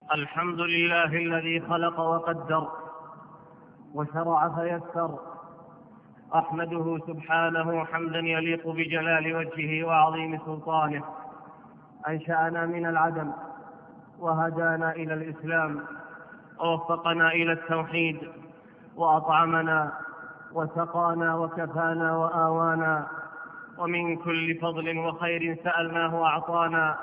الحمد لله الذي خلق وقدر وشرع فيسر. أحمده سبحانه حمدا يليق بجلال وجهه وعظيم سلطانه. أنشأنا من العدم وهدانا إلى الإسلام ووفقنا إلى التوحيد، وأطعمنا وسقانا وكفانا وآوانا، ومن كل فضل وخير سألناه وأعطانا.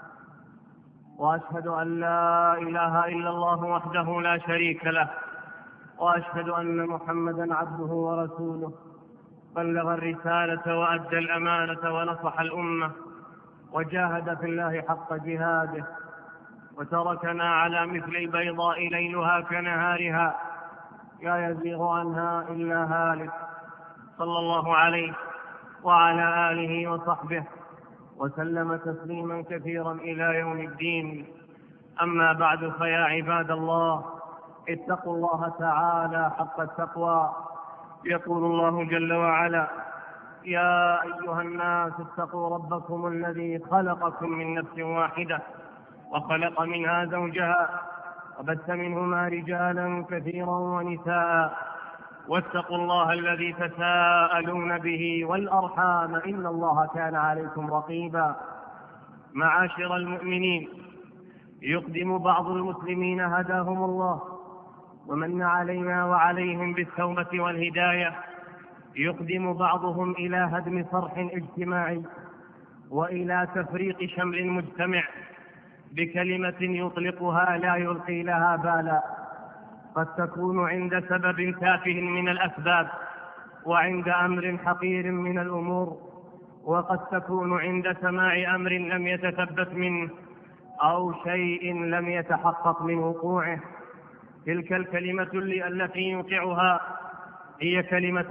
وأشهد أن لا إله إلا الله وحده لا شريك له، وأشهد أن محمدا عبده ورسوله، بلغ الرسالة وأدى الأمانة ونصح الأمة وجاهد في الله حق جهاده، وتركنا على مثل البيضاء ليلها كنهارها لا يزيغ عنها إلا هالك، صلى الله عليه وعلى آله وصحبه وسلم تسليما كثيرا إلى يوم الدين. أما بعد، فيا عباد الله، اتقوا الله تعالى حق التقوى. يقول الله جل وعلا: يا أيها الناس اتقوا ربكم الذي خلقكم من نفس واحدة وخلق منها زوجها وبث منهما رجالا كثيرا ونساء، واتقوا الله الذي تساءلون به والأرحام إن الله كان عليكم رقيبا. معاشر المؤمنين، يقدم بعض المسلمين هداهم الله ومن علينا وعليهم بالتوبة والهداية، يقدم بعضهم إلى هدم صرح اجتماعي وإلى تفريق شمل مجتمع بكلمة يطلقها لا يلقي لها بالا، قد تكون عند سبب تافه من الأسباب، وعند أمر حقير من الأمور، وقد تكون عند سماع أمر لم يتثبت منه أو شيء لم يتحقق من وقوعه. تلك الكلمة التي يوقعها هي كلمة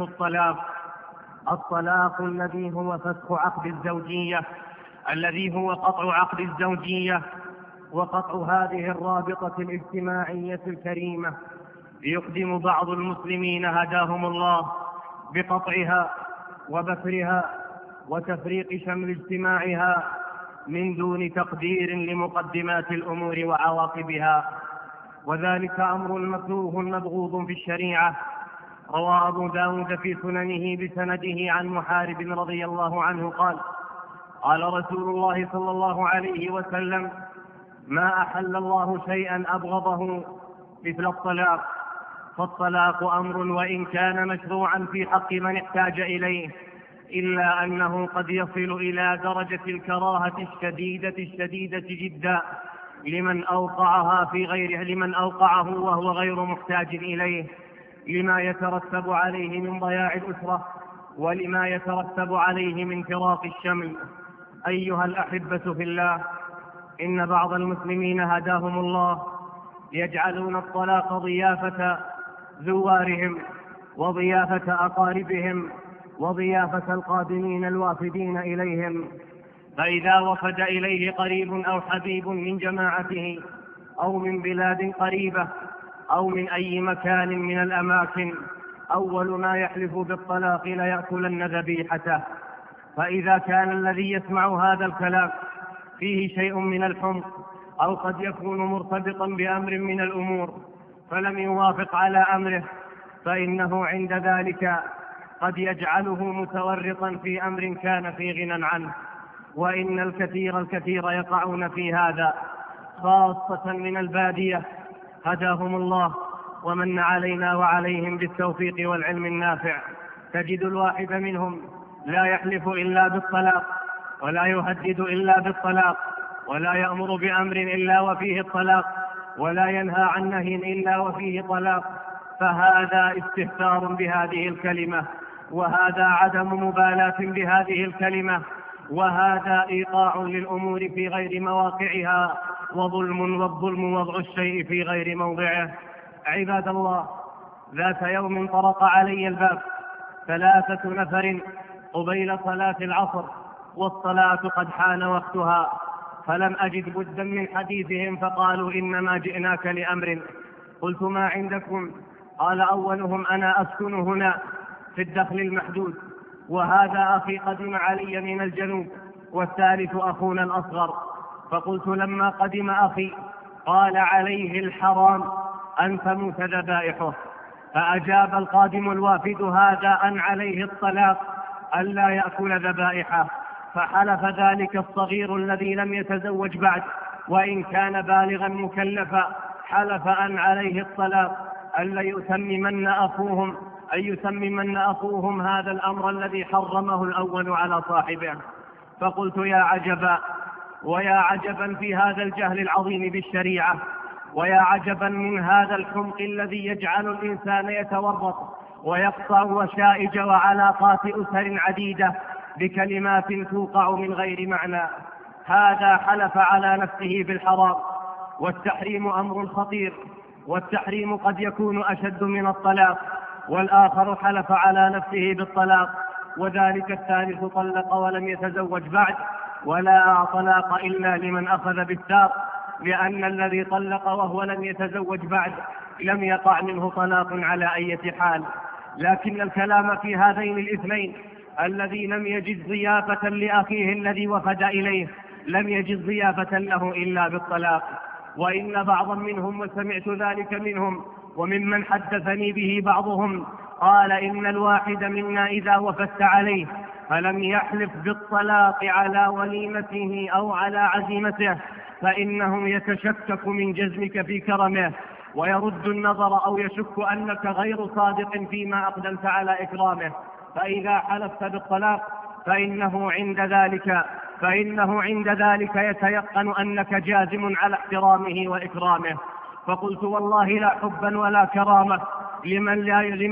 الطلاق الذي هو فسخ عقد الزوجية، الذي هو قطع عقد الزوجية وقطع هذه الرابطة الاجتماعية الكريمة. يقدم بعض المسلمين هداهم الله بقطعها وبثرها وتفريق شمل اجتماعها من دون تقدير لمقدمات الأمور وعواقبها، وذلك أمر مكروه مبغوض في الشريعة. روى أبو داود في سننه بسنده عن محارب رضي الله عنه قال: قال رسول الله صلى الله عليه وسلم: ما أحل الله شيئا أبغضه مثل الطلاق، فالطلاق أمر وإن كان مشروعا في حق من احتاج إليه، إلا أنه قد يصل إلى درجة الكراهة الشديدة جدا لمن أوقعه وهو غير محتاج إليه، لما يترتب عليه من ضياع الأسرة ولما يترتب عليه من فراق الشمل. أيها الأحبة في الله، إن بعض المسلمين هداهم الله يجعلون الطلاق ضيافة زوارهم وضيافة أقاربهم وضيافة القادمين الوافدين إليهم، فإذا وفد إليه قريب أو حبيب من جماعته أو من بلاد قريبة أو من أي مكان من الأماكن، أول ما يحلف بالطلاق ليأكلن ذبيحته. فإذا كان الذي يسمع هذا الكلام فيه شيء من الحمق أو قد يكون مرتبطا بأمر من الأمور فلم يوافق على أمره، فإنه عند ذلك قد يجعله متورطا في أمر كان في غنى عنه. وإن الكثير يقعون في هذا، خاصة من البادية، هداهم الله ومن علينا وعليهم بالتوفيق والعلم النافع. تجد الواحد منهم لا يحلف إلا بالطلاق، ولا يهدد إلا بالطلاق، ولا يأمر بأمر إلا وفيه الطلاق، ولا ينهى عن نهي إلا وفيه طلاق. فهذا استهتار بهذه الكلمة، وهذا عدم مبالاة بهذه الكلمة، وهذا إيقاع للأمور في غير مواقعها، والظلم وضع الشيء في غير موضعه. عباد الله، ذات يوم طرق علي الباب 3 نفر قبيل صلاة العصر، والصلاة قد حان وقتها، فلم أجد بدا من حديثهم، فقالوا: إنما جئناك لأمر. قلت: ما عندكم؟ قال أولهم: أنا أسكن هنا في الدخل المحدود، وهذا أخي قدم علي من الجنوب، والثالث أخونا الأصغر. فقلت لما قدم أخي قال عليه الحرام أن تموت ذبائحه. فأجاب القادم الوافد هذا أن عليه الطلاق ألا يأكل ذبائحه. فحلف ذلك الصغير الذي لم يتزوج بعد وإن كان بالغا مكلفا، حلف أن عليه الطلاق ألا يتممن أخوهم هذا الأمر الذي حرمه الأول على صاحبه. فقلت يا عجبا، ويا عجبا في هذا الجهل العظيم بالشريعة، ويا عجبا من هذا الحمق الذي يجعل الإنسان يتورط ويقطع وشائج وعلاقات أسر عديدة بكلمات توقع من غير معنى. هذا حلف على نفسه بالحرام، والتحريم أمر خطير، والتحريم قد يكون أشد من الطلاق. والآخر حلف على نفسه بالطلاق، وذلك الثالث طلق ولم يتزوج بعد، ولا طلاق إلا لمن أخذ بالساق، لأن الذي طلق وهو لم يتزوج بعد لم يقع منه طلاق على أي حال. لكن الكلام في هذين الاثنين الذي لم يجد ضيافة لأخيه الذي وفد إليه لم يجد ضيافة له إلا بالطلاق. وإن بعضا منهم، وسمعت ذلك منهم وممن حدثني به بعضهم، قال إن الواحد منا إذا وفدت عليه فلم يحلف بالطلاق على وليمته أو على عزيمته فإنه يتشكك من جزمك في كرمه، ويرد النظر أو يشك أنك غير صادق فيما أقدمت على إكرامه. فإذا حلفت بالطلاق فإنه عند ذلك يتيقن أنك جازم على احترامه وإكرامه. فقلت والله لا حبا ولا كرامة لمن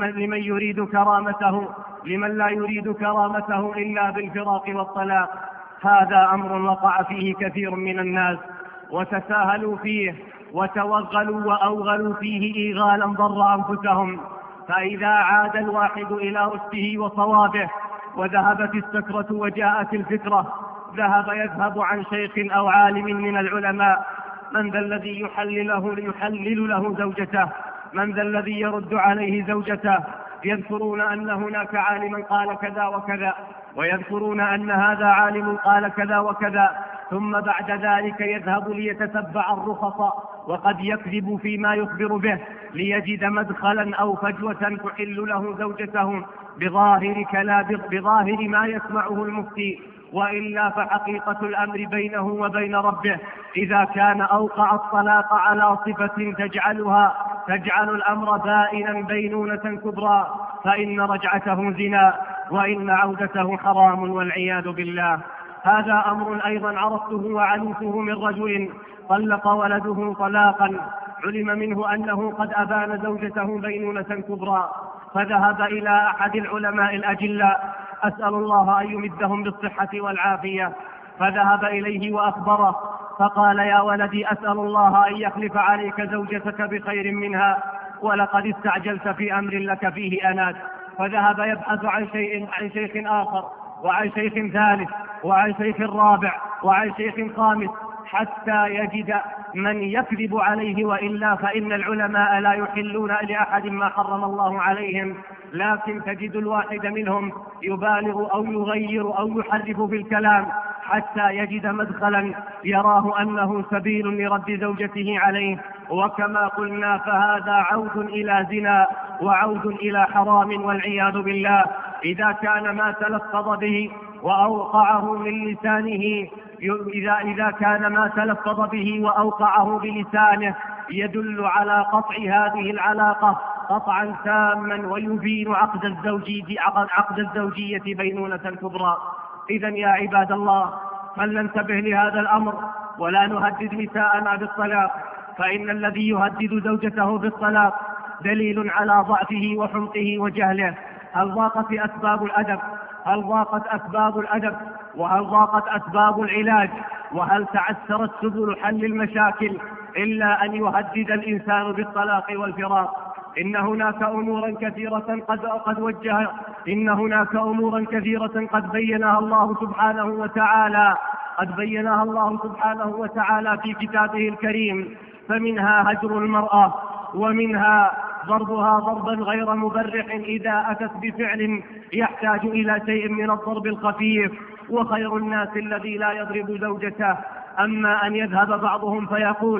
لا يريد كرامته إلا بالفراق والطلاق. هذا أمر وقع فيه كثير من الناس، وتساهلوا فيه وتوغلوا وأوغلوا فيه إيغالا ضر أنفسهم. فإذا عاد الواحد إلى رشده وصوابه وذهبت السكرة وجاءت الفكرة، يذهب عن شيخ أو عالم من العلماء. من ذا الذي يحلل له زوجته؟ من ذا الذي يرد عليه زوجته؟ يذكرون أن هناك عالما قال كذا وكذا، ويذكرون أن هذا عالم قال كذا وكذا، ثم بعد ذلك يذهب ليتتبع الرخص، وقد يكذب فيما يخبر به ليجد مدخلا أو فجوة تحل له زوجته بظاهر ما يسمعه المفتي. وإلا فحقيقة الأمر بينه وبين ربه إذا كان أوقع الطلاق على صفة تجعل الأمر بائنا بينونة كبرى، فإن رجعته زنا وإن عودته حرام والعياذ بالله. هذا أمر أيضا عرفته وعلمته من رجل طلق ولده طلاقا علم منه أنه قد أبان زوجته بينونة كبرى، فذهب إلى أحد العلماء الأجلاء، أسأل الله أن يمدهم بالصحة والعافية، فذهب إليه وأخبره فقال يا ولدي أسأل الله أن يخلف عليك زوجتك بخير منها، ولقد استعجلت في أمر لك فيه أنات. فذهب يبحث عن شيخ آخر وعن شيخ ثالث وعن شيخ رابع وعن شيخ خامس حتى يجد من يكذب عليه، وإلا فإن العلماء لا يحلون لأحد ما حرم الله عليهم، لكن تجد الواحد منهم يبالغ أو يغير أو يحرف في الكلام حتى يجد مدخلا يراه أنه سبيل لرد زوجته عليه. وكما قلنا فهذا عود إلى زنا وعود إلى حرام والعياذ بالله. إذا كان ما تلفظ به وأوقعه من لسانه إذا كان ما تلفظ به وأوقعه بلسانه يدل على قطع هذه العلاقة قطعا تاما ويبين عقد الزوجية بينونة كبرى. إذن يا عباد الله، فلننتبه لهذا الأمر ولا نهدد نساءنا بالطلاق، فإن الذي يهدد زوجته بالطلاق دليل على ضعفه وحمقه وجهله. هل ضاقت أسباب الأدب؟ هل ضاقت أسباب الأدب؟ وهل ضاقت أسباب العلاج؟ وهل تعسرت سبل حل المشاكل إلا أن يهدد الإنسان بالطلاق والفراق؟ إن هناك أمورا كثيرة قد بينها الله سبحانه وتعالى في كتابه الكريم، فمنها هجر المرأة، ومنها ضربها ضربا غير مبرح إذا أتت بفعل يحتاج إلى شيء من الضرب الخفيف. وخير الناس الذي لا يضرب زوجته. أما أن يذهب بعضهم فيقول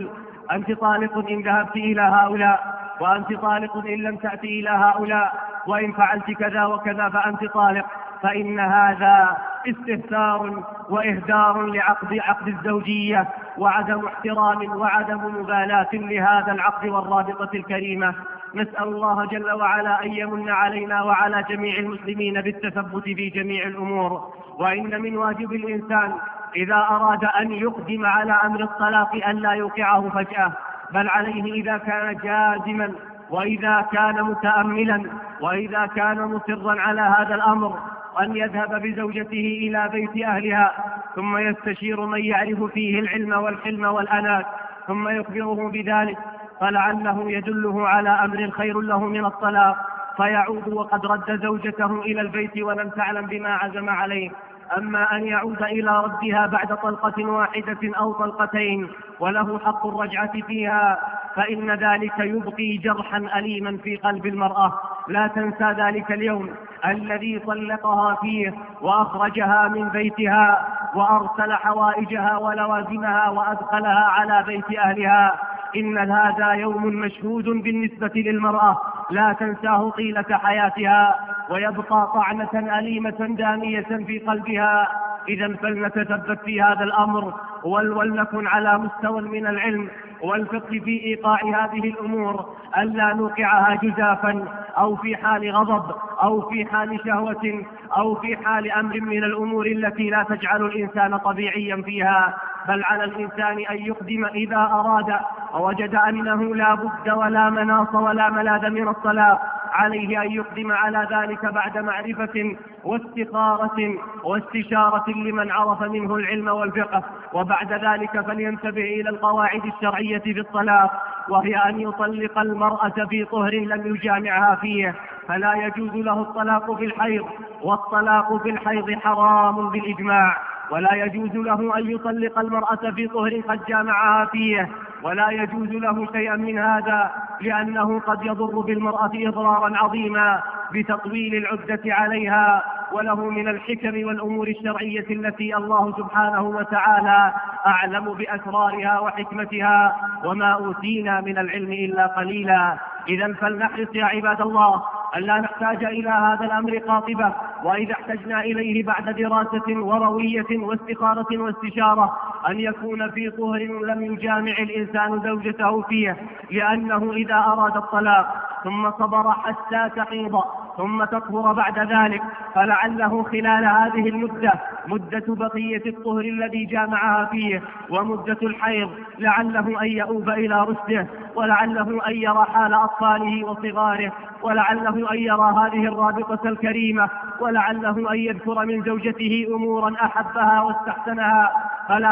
أنت طالق إن ذهبت إلى هؤلاء، وأنت طالق إن لم تأتي إلى هؤلاء، وإن فعلت كذا وكذا فأنت طالق، فإن هذا استهتار وإهدار عقد الزوجية، وعدم احترام وعدم مبالاة لهذا العقد والرابطة الكريمة. نسأل الله جل وعلا أن يمن علينا وعلى جميع المسلمين بالتثبت في جميع الأمور. وإن من واجب الإنسان إذا أراد أن يقدم على أمر الطلاق أن لا يوقعه فجأة، بل عليه إذا كان جازما، وإذا كان متأملا، وإذا كان مصرا على هذا الأمر، أن يذهب بزوجته إلى بيت أهلها، ثم يستشير من يعرف فيه العلم والحلم والأنات، ثم يخبره بذلك، فلعله يدله على أمر خير له من الطلاق، فيعود وقد رد زوجته إلى البيت ولم تعلم بما عزم عليه. أما أن يعود إلى ردها بعد طلقة واحدة أو طلقتين وله حق الرجعة فيها، فإن ذلك يبقي جرحا أليما في قلب المرأة. لا تنسى ذلك اليوم الذي طلقها فيه وأخرجها من بيتها وأرسل حوائجها ولوازمها وأدخلها على بيت أهلها. إن هذا يوم مشهود بالنسبة للمرأة لا تنساه طيلة حياتها، ويبقى طعنة أليمة دامية في قلبها. إذا فلنتثبت في هذا الأمر، ولنكن على مستوى من العلم والفقه في إيقاع هذه الأمور، ألا نوقعها جزافا أو في حال غضب أو في حال شهوة أو في حال أمر من الأمور التي لا تجعل الإنسان طبيعيا فيها. بل على الإنسان أن يقدم إذا أراد ووجد أنه لا بد ولا مناص ولا ملاذ من الطلاق، عليه أن يقدم على ذلك بعد معرفة واستخارة واستشارة لمن عرف منه العلم والفقه. وبعد ذلك فلينتبه إلى القواعد الشرعية في الطلاق، وهي أن يطلق المرأة في طهر لم يجامعها فيه، فلا يجوز له الطلاق في الحيض، والطلاق في الحيض حرام بالإجماع. ولا يجوز له أن يطلق المرأة في طهر قد جامعها فيه، ولا يجوز له شيئا من هذا، لأنه قد يضر بالمرأة إضرارا عظيما بتطويل العدة عليها. وله من الحكم والأمور الشرعية التي الله سبحانه وتعالى أعلم بأسرارها وحكمتها، وما أوتينا من العلم إلا قليلا. إذا فلنحرص يا عباد الله أن لا نحتاج إلى هذا الأمر قاطبة، وإذا احتجنا إليه بعد دراسة وروية واستخارة واستشارة أن يكون في طهر لم يجامع الإنسان زوجته فيه، لأنه إذا أراد الطلاق ثم صبر حتى تحيض ثم تطهر بعد ذلك، فلعله خلال هذه المدة، مدة بقية الطهر الذي جامعها فيه ومدة الحيض، لعله أن يؤوب إلى رشده، ولعله أن يرى حال أطفاله وصغاره، ولعله أن يرى هذه الرابطة الكريمة، ولعله أن يذكر من زوجته أمورا أحبها واستحسنها. فلا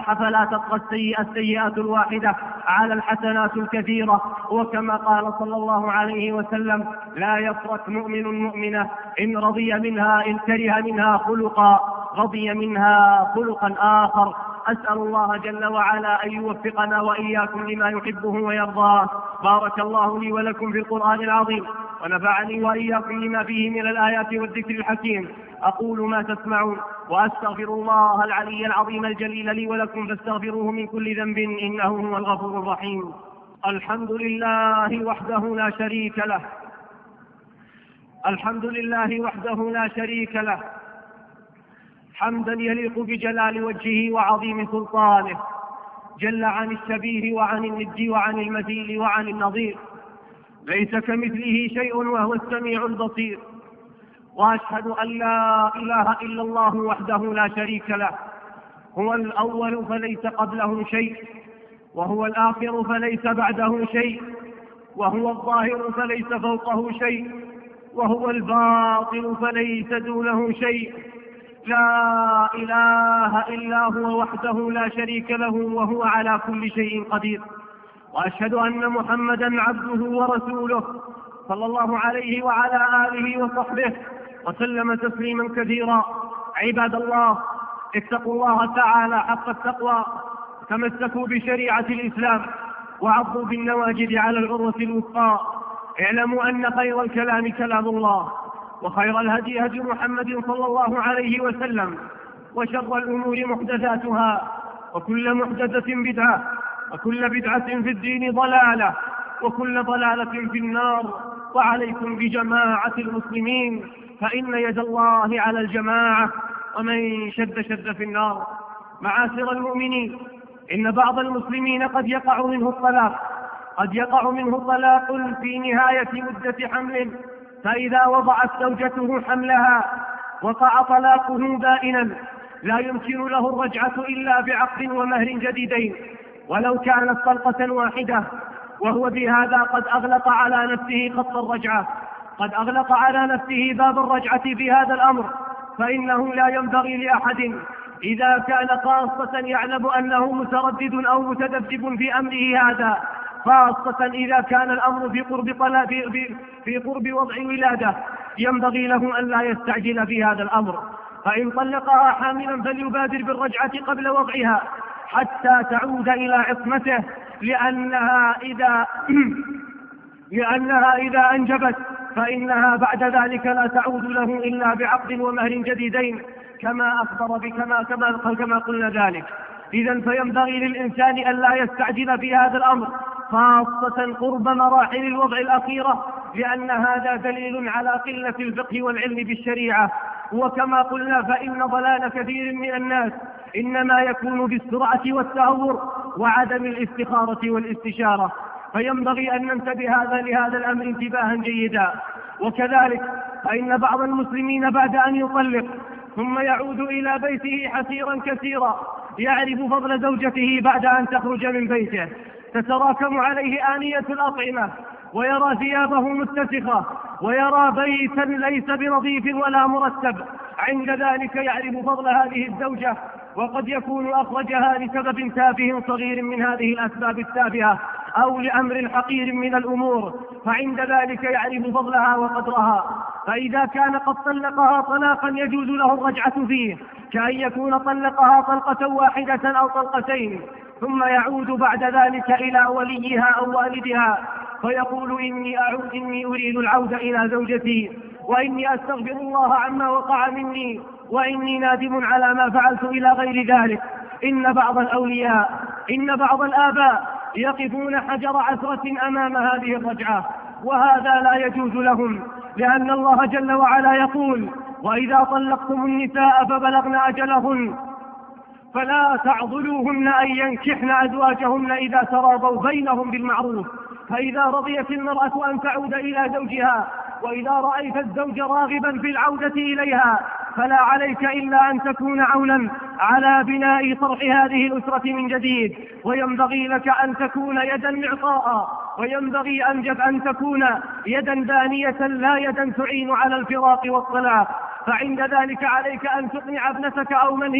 تطغى السيئة الواحدة على الحسنات الكثيرة. وكما قال صلى الله عليه وسلم: لا يفرق مؤمن مؤمنة إن رضي منها إن كره منها خلقا رضي منها خلقا آخر. أسأل الله جل وعلا أن يوفقنا وإياكم لما يحبه ويرضاه. بارك الله لي ولكم في القرآن العظيم، ونفعني وإياكم لما فيه من الآيات والذكر الحكيم. أقول ما تسمعون، وأستغفر الله العلي العظيم الجليل لي ولكم، فاستغفروه من كل ذنب إنه هو الغفور الرحيم. الحمد لله وحده لا شريك له، الحمد لله وحده لا شريك له، حمدا يليق بجلال وجهه وعظيم سلطانه، جل عن الشبيه وعن الند وعن المثيل وعن النظير، ليس كمثله شيء وهو السميع البصير. وأشهد أن لا إله إلا الله وحده لا شريك له، هو الأول فليس قبله شيء، وهو الآخر فليس بعده شيء، وهو الظاهر فليس فوقه شيء، وهو الباطن فليس دونه شيء. لا إله إلا هو وحده لا شريك له، وهو على كل شيء قدير. وأشهد أن محمدا عبده ورسوله صلى الله عليه وعلى آله وصحبه وسلم تسليما كثيرا. عباد الله، اتقوا الله تعالى حق التقوى، تمسكوا بشريعة الإسلام، وعضوا بالنواجذ على العروة الوثقى. اعلموا أن خير الكلام كلام الله، وخير الهدي هدي محمد صلى الله عليه وسلم، وشر الأمور محدثاتها، وكل محدثة بدعة، وكل بدعة في الدين ضلالة، وكل ضلالة في النار. وعليكم بجماعة المسلمين، فإن يد الله على الجماعة، ومن شد شد في النار. معاشر المؤمنين، إن بعض المسلمين قد يقع منه طلاق في نهاية مدة حمل، فإذا وضعت زوجته حملها وقع طلاقه بائنا، لا يمكن له الرجعة إلا بعقد ومهر جديدين، ولو كانت طلقة واحدة، وهو بهذا قد أغلق على نفسه باب الرجعة بهذا الأمر. فإنه لا ينبغي لأحد إذا كان خاصة يعلم أنه متردد أو متذبذب في أمره هذا، خاصة إذا كان الأمر في قرب وضع ولادة، ينبغي له أن لا يستعجل في هذا الأمر. فإن طلقها حاملا فليبادر بالرجعة قبل وضعها حتى تعود إلى عصمته، لأنها إذا أنجبت فإنها بعد ذلك لا تعود له إلا بعقد ومهر جديدين، كما قلنا ذلك. إذن فينبغي للإنسان أن لا يستعجل في هذا الأمر، خاصة قرب مراحل الوضع الأخيرة، لأن هذا دليل على قلة الفقه والعلم بالشريعة. وكما قلنا فإن ضلال كثير من الناس إنما يكون بالسرعة والتهور وعدم الاستخارة والاستشارة، فينبغي أن ننتبه لهذا الأمر انتباها جيدا. وكذلك فإن بعض المسلمين بعد أن يطلق ثم يعود إلى بيته حسيرا كثيرا، يعرف فضل زوجته بعد أن تخرج من بيته، تتراكم عليه آنية الأطعمة، ويرى ثيابه متسخة، ويرى بيتا ليس بنظيف ولا مرتب. عند ذلك يعرف فضل هذه الزوجة، وقد يكون أخرجها لسبب تافه صغير من هذه الأسباب التافهة، أو لأمر حقير من الأمور، فعند ذلك يعرف فضلها وقدرها. فإذا كان قد طلقها طلاقا يجوز له الرجعة فيه، كأن يكون طلقها طلقة واحدة أو طلقتين، ثم يعود بعد ذلك إلى وليها أو والدها فيقول إني أريد العودة إلى زوجتي، وإني أستغفر الله عما وقع مني، وإني نادم على ما فعلت إلى غير ذلك. إن بعض الآباء يقفون حجر عثرة أمام هذه الرجعة، وهذا لا يجوز لهم، لأن الله جل وعلا يقول: وإذا طلقتم النساء فبلغن أجلهن فلا تعضلوهن أن ينكحن أزواجهن إذا تراضوا بينهم بالمعروف. فإذا رضيت المرأة أن تعود إلى زوجها، وإذا رأيت الزوج راغبا في العودة إليها، فلا عليك إلا أن تكون عونا على بناء طرح هذه الأسرة من جديد، وينبغي لك أن تكون يدا معطاء، وينبغي أن تكون يدا بانية لا يدا تعين على الفراق والطلاق. فعند ذلك عليك أن تقنع ابنتك أو من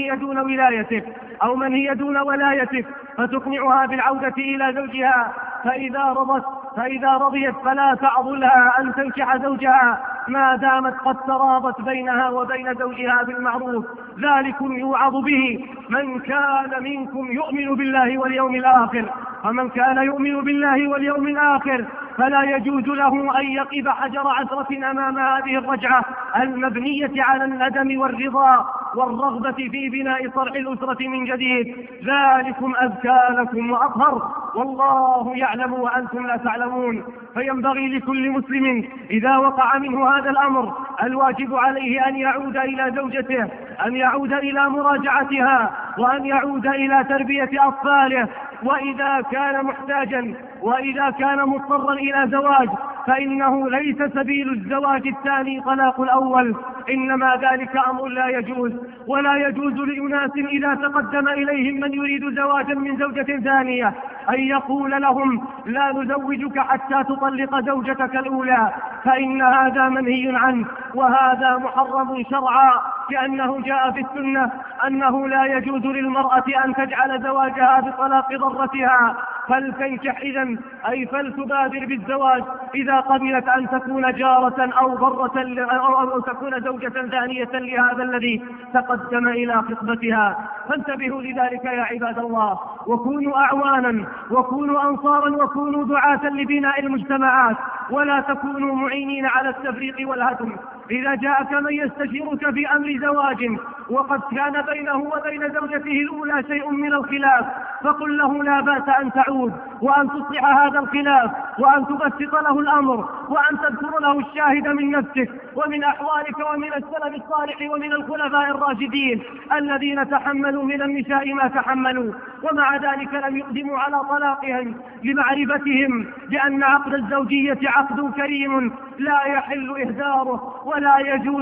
هي دون ولايتك فتقنعها بالعودة إلى زوجها، فإذا رضيت فلا تعضلها أن تنكح زوجها ما دامت قد تراضت بينها وبين زوجها بالمعروف. ذلكم يوعظ به من كان منكم يؤمن بالله واليوم الآخر، فمن كان يؤمن بالله واليوم الآخر فلا يجوز له أن يقف حجر عثرة أمام هذه الرجعة المبنية على الندم والرضا والرغبة في بناء طرح الأسرة من جديد. ذلكم أزكى لكم وأطهر، والله يعلم وأنتم لا تعلمون. فينبغي لكل مسلم إذا وقع منه هذا الأمر الواجب عليه أن يعود إلى زوجته، أن يعود إلى مراجعتها، وأن يعود إلى تربية أطفاله. وإذا كان محتاجا وإذا كان مضطرا إلى زواج، فإنه ليس سبيل الزواج الثاني طلاق الأول، إنما ذلك أمر لا يجوز. ولا يجوز لأناس إذا تقدم إليهم من يريد زواجا من زوجة ثانية أن يقول لهم: لا نزوجك حتى تطلق زوجتك الأولى، فإن هذا منهي عنه، وهذا محرم شرعا، لأنه جاء في السنة أنه لا يجوز للمرأة أن تجعل زواجها بطلاق ضرتها، فلتنكح إذن، أي فلتبادر بالزواج إذا قبلت أن تكون جارة أو ضرة أو تكون زوجة ثانية لهذا الذي تقدم إلى خطبتها. فانتبهوا لذلك يا عباد الله، وكونوا أعوانا وكونوا أنصارا وكونوا دعاة لبناء المجتمعات، ولا تكونوا معينين على التفريق والهدم. إذا جاءك من يستشيرك في أمر زواج وقد كان بينه وبين زوجته الأولى شيء من الخلاف، فقل له لا بأس أن تعود وأن تصلح هذا الخلاف وأن تبسط له الأمر وأن تذكر له الشاهد من نفسك ومن أحوالك ومن السلف الصالح ومن الخلفاء الراشدين الذين تحملوا من النساء ما تحملوا، ومع ذلك لم يقدموا على طلاقهم لمعرفتهم بأن عقد الزوجية عقد كريم لا يحل إهداره ولا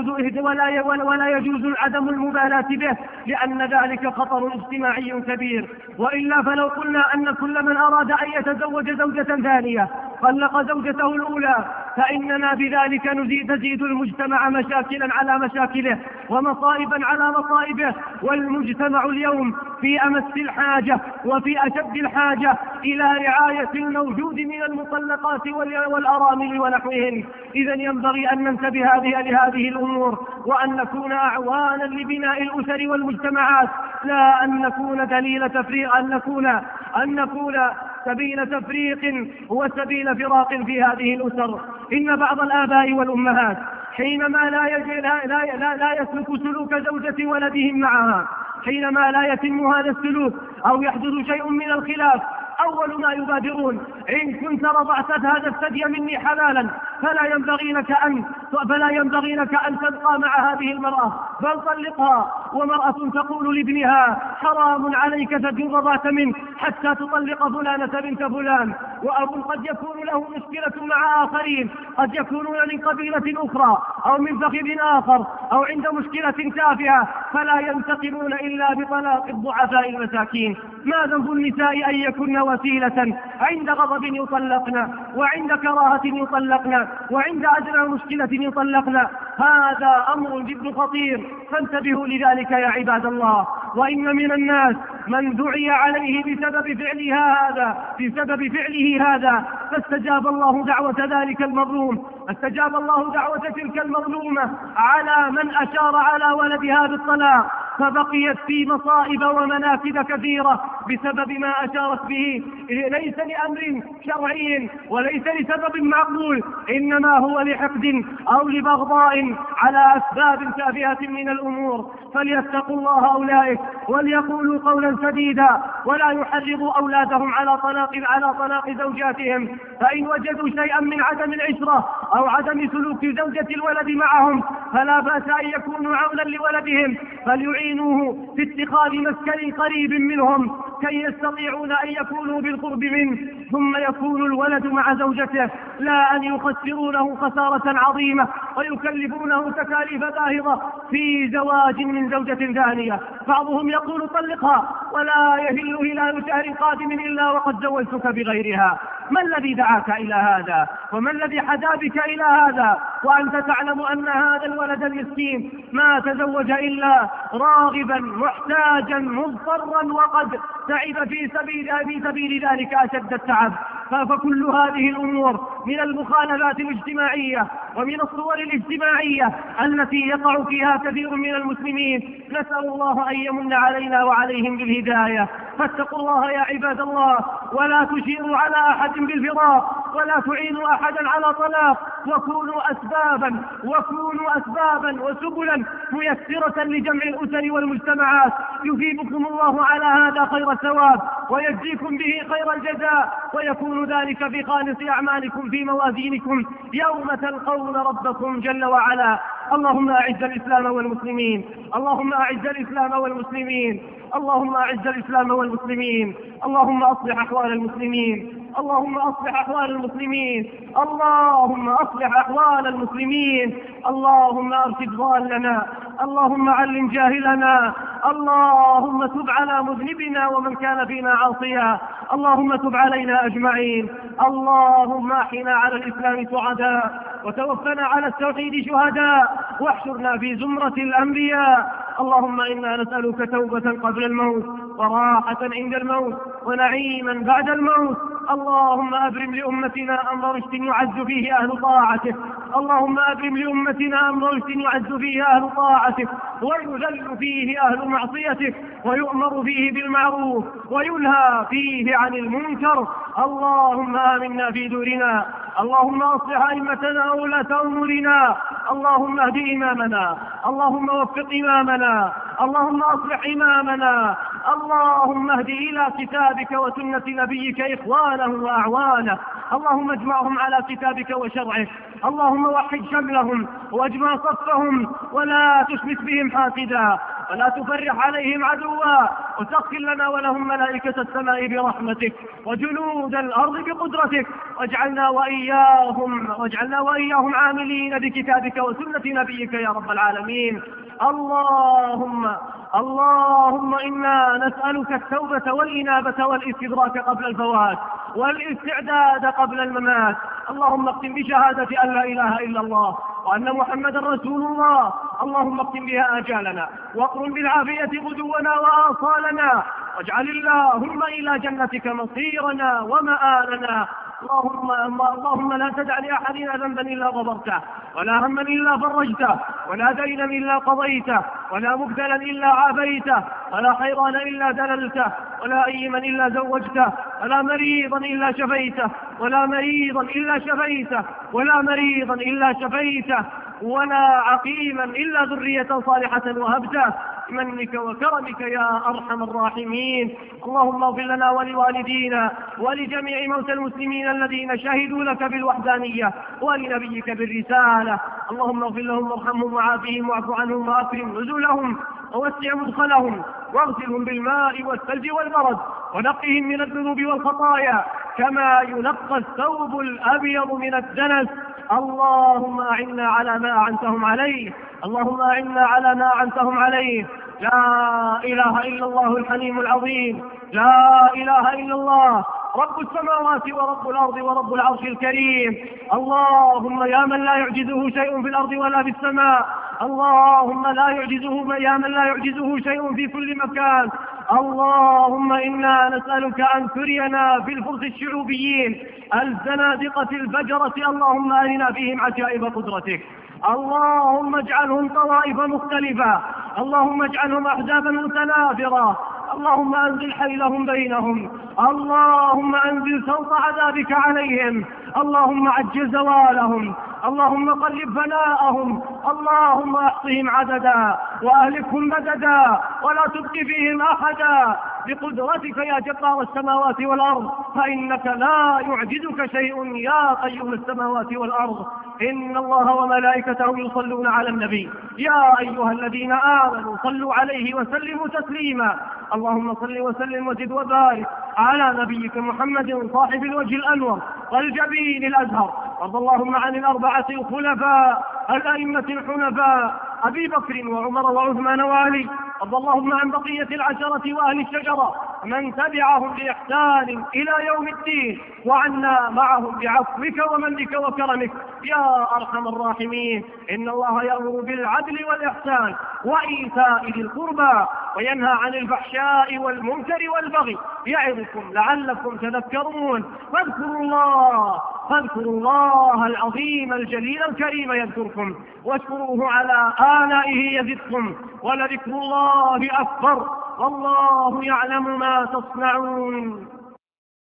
يجوز عدم المبالاة به، لأن ذلك خطر اجتماعي كبير. وإلا فلو قلنا أن كل من أراد أن يتزوج زوجة ثانية طلق زوجته الأولى فإننا بذلك تزيد المجتمع مشاكلا على مشاكله ومصائبا على مصائبه، والمجتمع اليوم في أمس الحاجة وفي أشد الحاجة إلى رعاية الموجود من المطلقات والأرامل ونحوهن. إذا ينبغي أن ننتبه لهذه الأمور وأن نكون أعوانا لبناء الأسر والمجتمعات، لا أن نكون دليل تفريق، أن نكون سبيل تفريق وسبيل فراق في هذه الأسر. إن بعض الآباء والأمهات حينما لا يسلك سلوك زوجة ولدهم معها، حينما لا يتم هذا السلوك أو يحدث شيء من الخلاف، أول ما يبادرون: إن كنت رضعت هذا الثدي مني حلالا فلا ينبغي لك أن تبقى مع هذه المرأة، بل طلقها. ومرأة تقول لابنها: حرام عليك ثدي رضعت منه حتى تطلق فلانة بنت فلان. وأب قد يكون له مشكلة مع آخرين، قد يكونون من قبيلة أخرى أو من فخذ آخر أو عند مشكلة تافهة، فلا ينتقمون إلا بطلاق الضعفاء المساكين. ما ذنب النساء أن يكن وسيلة عند غضب يطلقن، وعند كراهة يطلقن، وعند أدنى مشكلة يطلقن؟ هذا أمر جد خطير، فانتبهوا لذلك يا عباد الله. وإن من الناس من دعي عليه بسبب فعله هذا فاستجاب الله دعوة ذلك المظلوم، استجاب الله دعوة تلك المظلومة على من أشار على ولدها بالطلاق، فبقيت في مصائب ومناكب كثيرة بسبب ما أشارت به، ليس لأمر شرعي وليس لسبب معقول، إنما هو لحقد أو لبغضاء على أسباب تافهة من الأمور. فليتقوا الله أولئك وليقولوا قولا سديدا، ولا يحرضوا أولادهم على طلاق زوجاتهم. فإن وجدوا شيئا من عدم العشرة أو عدم سلوك زوجة الولد معهم فلا بأس أن يكونوا عونا لولدهم، فليعينوه في اتخاذ مسكن قريب منهم كي يستطيعون أن يكونوا بالقرب منه، ثم يكون الولد مع زوجته، لا أن يخسرونه خسارة عظيمة ويكلفونه تكاليف باهظة في زواج من زوجة ثانية. بعضهم يقول: طلقها ولا يهل هلال شهر قادم إلا وقد زوجتك بغيرها. ما الذي دعاك إلى هذا؟ وما الذي حدا بك إلى هذا وأنت تعلم أن هذا الولد المسكين ما تزوج إلا راغبا محتاجا مضطرا وقد تعب في سبيل ذلك أشد التعب؟ فكل هذه الأمور من المخالفات الاجتماعية ومن الصور الاجتماعية التي يقع فيها كثير من المسلمين. نسأل الله أن يمن علينا وعليهم بالهداية. فاتقوا الله يا عباد الله، ولا تشيروا على أحد بالفراق ولا تعينوا أحدا على طلاق، وكونوا أسبابا وسبلا ميسرة لجمع الأسر والمجتمعات. يثيبكم الله على هذا خير الثواب ويجزيكم به خير الجزاء، ويكون ذلك بخالص أعمالكم في موازينكم يوم تلقون ربكم جل وعلا. اللهم أعز الإسلام والمسلمين، اللهم أعز الإسلام والمسلمين، اللهم أعز الإسلام والمسلمين، اللهم أصلح أحوال المسلمين، اللهم أصلح أحوال المسلمين، اللهم أصلح أحوال المسلمين، اللهم أرشد ضالنا، اللهم علم جاهلنا، اللهم تب على مذنبنا ومن كان فينا عاصيا، اللهم تب علينا أجمعين، اللهم أحينا على الإسلام سعداء وتوفنا على التوحيد شهداء واحشرنا في زمرة الأنبياء. اللهم إنا نسألك توبة قبل الموت وراحة عند الموت ونعيما بعد الموت. اللهم أبرم لأمتنا أمر رشد يعز فيه أهل طاعتك. اللهم أبرم لأمتنا أمر رشد يعز فيه أهل طاعتك ويذل فيه أهل معصيتك ويؤمر فيه بالمعروف وينهى فيه عن المنكر. اللهم آمنا في دورنا. اللهم أصلح أئمتنا وولاة أمورنا. اللهم اهد إمامنا. اللهم وفق إمامنا. اللهم أصلح إمامنا. اللهم اهد إلى كتابك وسنة نبيك إخوانه وأعوانه. اللهم اجمعهم على كتابك وشرعك. اللهم وحد شملهم واجمع صفهم ولا تشمت بهم حاسدا ولا تفرح عليهم عدوا، وسخر لنا ولهم ملائكة السماء برحمتك وجنود الأرض بقدرتك، واجعلنا وإياهم عاملين بكتابك وسنة نبيك يا رب العالمين. اللهم إنا نسألك التوبة والإنابة والاستدراك قبل الفوات والاستعداد قبل الممات. اللهم اختم بشهادة أن لا إله إلا الله وأن محمدا رسول الله. اللهم اختم بها آجالنا واقرن بالعافية غدونا وآصالنا، واجعل اللهم إلى جنتك مصيرنا ومآلنا. اللهم لا تدع لأحدنا ذنبا إلا غفرته، ولا هما إلا فرجته، ولا دينا إلا قضيته، ولا مبتلا إلا عافيته، ولا حيران إلا دللته، ولا أيما إلا زوجته، ولا مريضا إلا شفيته، ولا مريضا إلا شفيته، ولا مريضا إلا شفيته، ولا عقيما إلا ذرية صالحة وهبته بمنك وكرمك يا أرحم الراحمين. اللهم اغفر لنا ولوالدينا ولجميع موتى المسلمين الذين شهدوا لك بالوحدانية ولنبيك بالرسالة. اللهم اغفر لهم وارحمهم وعافهم واعف عنهم وأكرم نزلهم ووسع مدخلهم واغسلهم بالماء والثلج والبرد ونقهم من الذنوب والخطايا كما ينقى الثوب الأبيض من الدنس. اللهم أعنا على ما أعنتهم عليه. اللهم أعنا على ما أعنتهم عليه. لا إله إلا الله الحليم العظيم. لا إله إلا الله رب السماوات ورب الأرض ورب العرش الكريم. اللهم يا من لا يعجزه شيء في الأرض ولا في السماء. اللهم يا من لا يعجزه شيء في كل مكان. اللهم إنا نسألك أن ترينا في الفرس الشعوبيين الزنادقة الفجرة اللهم أرنا فيهم عجائب قدرتك. اللهم اجعلهم طوائف مختلفة. اللهم اجعلهم أحزابا متنافرة. اللهم أنزل حيلهم بينهم. اللهم أنزل صوت عذابك عليهم. اللهم عجل زوالهم. اللهم قلب فناءهم. اللهم احصهم عددا وأهلكهم بددا ولا تبق فيهم أحدا بقدرتك يا جبار السماوات والأرض، فإنك لا يعجزك شيء يا قيوم السماوات والأرض. إن الله وملائكته يصلون على النبي يا أيها الذين آمنوا صلوا عليه وسلموا تسليما. اللهم صل وسلم وزد وبارك على نبيك محمد صاحب الوجه الأنور والجبين الأزهر. وارض اللهم عن الأربعة الخلفاء الأئمة الحنفاء أبي بكر وعمر وعثمان وعلي. وارض اللهم عن بقية العشرة وأهل الشجرة من تبعهم بإحسان إلى يوم الدين، وعنا معهم بعفوك ومنك وكرمك يا أرحم الراحمين. إن الله يأمر بالعدل والإحسان وإيتاء ذي القربى وينهى عن الفحشاء والمنكر والبغي يعظكم لعلكم تذكرون. فاذكروا الله العظيم الجليل الكريم يذكركم، واشكروه على آلائه يزدكم، ولذكر الله أكبر والله يعلم ما تصنعون.